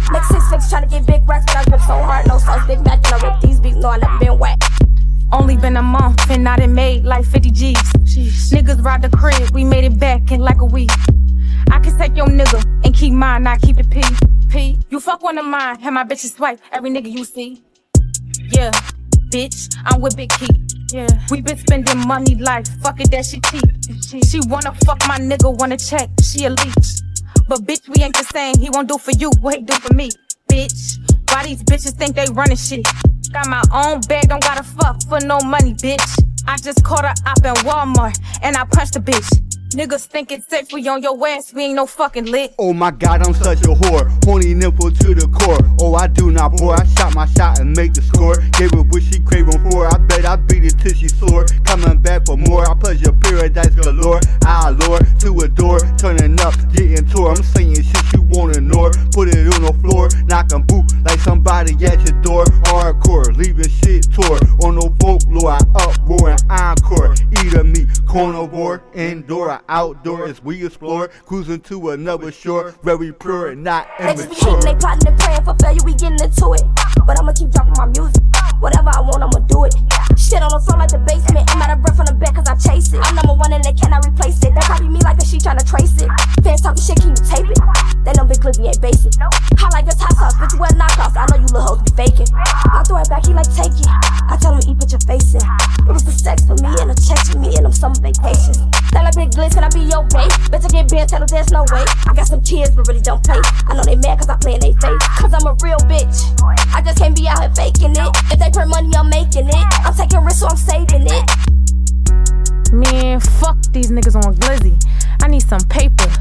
Make 6 figures tryna get big racks, but I grip so hard, no sauce, Big Mac, and I rip these beats, no, I never been whacked. Only been a month and I done made like 50 G's. Jeez. Niggas ride the crib, we made it back in like a week. I can take your nigga and keep mine, not keep the P. You fuck one of mine, have my bitches swipe every nigga you see. Yeah, bitch, I'm with Big Key. Yeah, we been spending money like fuck it, that shit cheap. She wanna fuck my nigga, wanna check, she a leech. But bitch, we ain't the same, he won't do for you what he do for me. Bitch, why these bitches think they running shit? Got my own bag, don't gotta fuck for no money, bitch. I just caught her up in Walmart and I punched the bitch. Niggas think it's safe, we on your ass, we ain't no fucking lit. Oh my god, I'm such a whore, horny nipple to the core. Oh, I do not bore, I shot my shot and make the score. Gave her what she craving for, I bet I beat it till she sore. Coming back for more, I pleasure paradise galore. I allure to adore, turning up, getting tore. I'm saying shit you won't ignore. Put it on the floor, knocking boot like somebody at your door. Hardcore, leaving shit tore. On no folklore, I uproar and encore. Eater me, carnivore, indoor. Outdoor as we explore, cruising to another shore, very pure and not immature. They just be hating, they plotting and praying for failure, we getting into it. But I'ma keep dropping my music, whatever I want, I'ma do it. Shit on the floor like the basement, I'm out of breath from the back cause I chase it. I'm number one and they cannot replace it. They copy me like a she tryna trace it. Fans talking shit, can you tape it? They know Big Clippy ain't basic. I like this hot sauce, bitch, you wear knockoffs, I know you little hoes be faking. I throw it back, he like take it. I tell him eat, put your face in. It was the sex for me and the checks for me and them summer vacations. Tell a big glitz, can I be your babe? Bitch, I get bent, tell her there's no way. I got some kids, but really don't play. I know they mad cause I play in they face. Cause I'm a real bitch, I just can't be out here faking it. If they print money, I'm making it. I'm taking risks, so I'm saving it. Man, fuck these niggas on Glizzy. I need some paper,